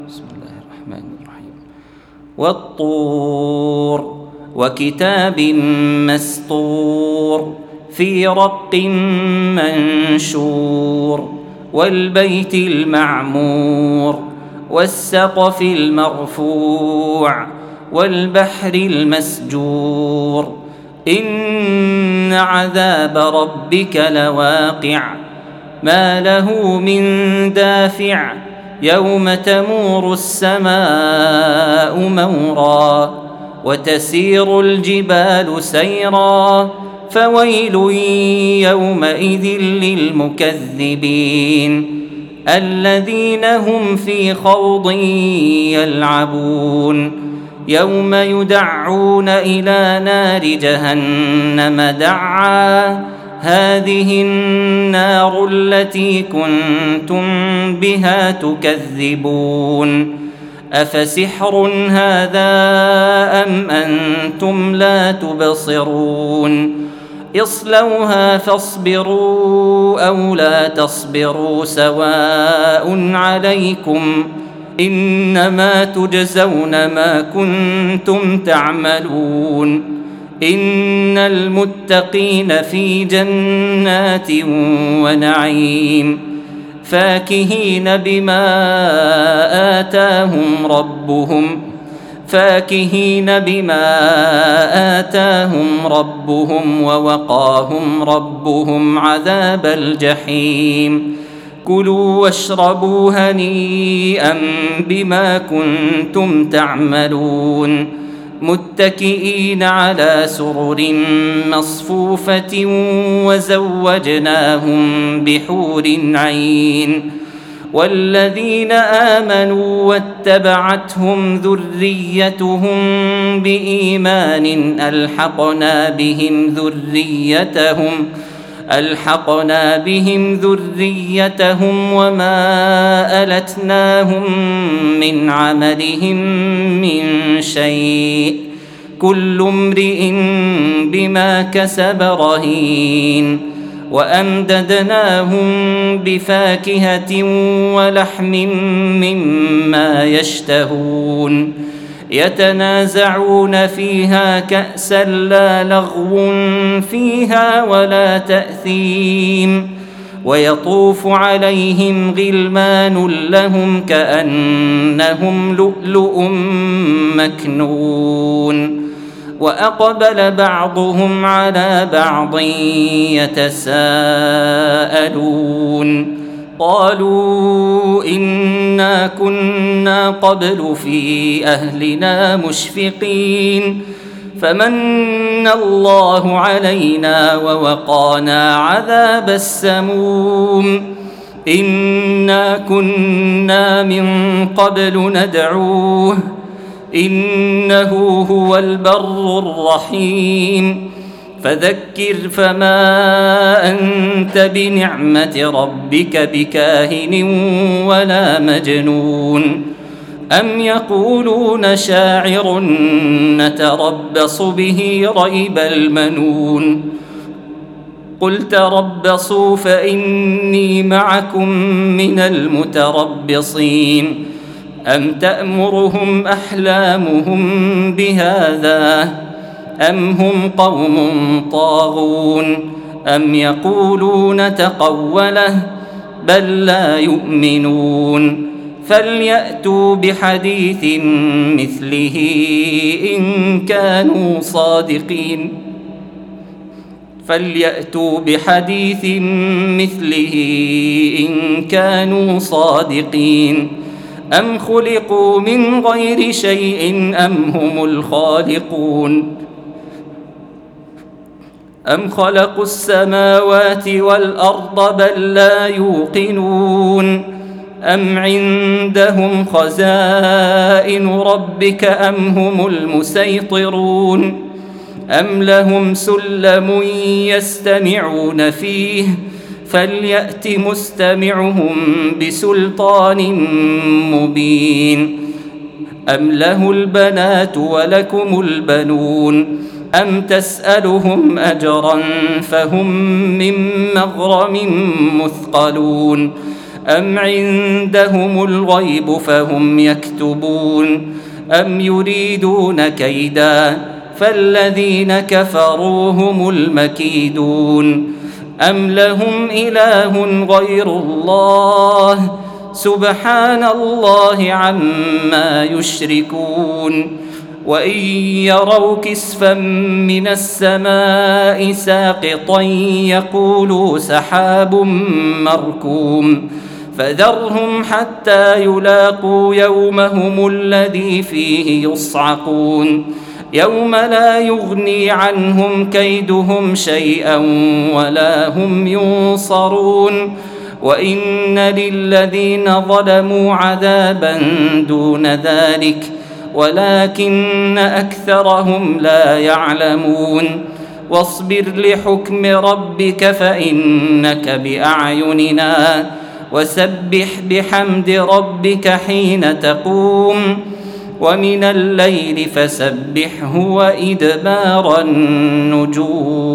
بسم الله الرحمن الرحيم. والطور وكتاب مسطور في رق منشور والبيت المعمور والسقف المرفوع والبحر المسجور إن عذاب ربك لواقع ما له من دافع يوم تمور السماء مورا وتسير الجبال سيرا فويل يومئذ للمكذبين الذين هم في خوض يلعبون يوم يدعون إلى نار جهنم دعا هذه النار التي كنتم بها تكذبون أفسحر هذا أم أنتم لا تبصرون اصلوها فاصبروا أو لا تصبروا سواء عليكم إنما تجزون ما كنتم تعملون إن المتقين في جنات ونعيم فاكهين بما آتاهم ربهم ووقاهم ربهم عذاب الجحيم كلوا واشربوا هنيئا بما كنتم تعملون متكئين على سرر مصفوفة وزوجناهم بحور عين والذين آمنوا واتبعتهم ذريتهم بإيمان ألحقنا بهم ذريتهم وما ألتناهم من عملهم من شيء كل امرئ بما كسب رهين وأمددناهم بفاكهة ولحم مما يشتهون يتنازعون فيها كأسا لا لغو فيها ولا تأثيم ويطوف عليهم غلمان لهم كأنهم لؤلؤ مكنون وأقبل بعضهم على بعض يتساءلون قالوا إنا كنا قبل في أهلنا مشفقين فمن الله علينا ووقانا عذاب السموم إنا كنا من قبل ندعوه إنه هو البر الرحيم فذكر فما أنت بنعمة ربك بكاهن ولا مجنون أم يقولون شاعر نتربص به ريب المنون قل تربصوا فإني معكم من المتربصين أم تأمرهم أحلامهم بهذا أم هم قوم طاغون أم يقولون تقوله بل لا يؤمنون فليأتوا بحديث مثله إن كانوا صادقين أم خلقوا من غير شيء أم هم الخالقون أم خلقوا السماوات والأرض بل لا يوقنون أم عندهم خزائن ربك أم هم المسيطرون أم لهم سلم يستمعون فيه فليأت مستمعهم بسلطان مبين أم له البنات ولكم البنون أم تسألهم أجرا فهم من مغرم مثقلون أم عندهم الغيب فهم يكتبون أم يريدون كيدا فالذين كفروا هم المكيدون أم لهم إله غير الله سبحان الله عما يشركون وإن يروا كسفا من السماء ساقطا يقولوا سحاب مركوم فذرهم حتى يلاقوا يومهم الذي فيه يصعقون يوم لا يغني عنهم كيدهم شيئا ولا هم ينصرون وإن للذين ظلموا عذابا دون ذلك ولكن أكثرهم لا يعلمون واصبر لحكم ربك فإنك بأعيننا وسبح بحمد ربك حين تقوم ومن الليل فسبحه وإدبار النجوم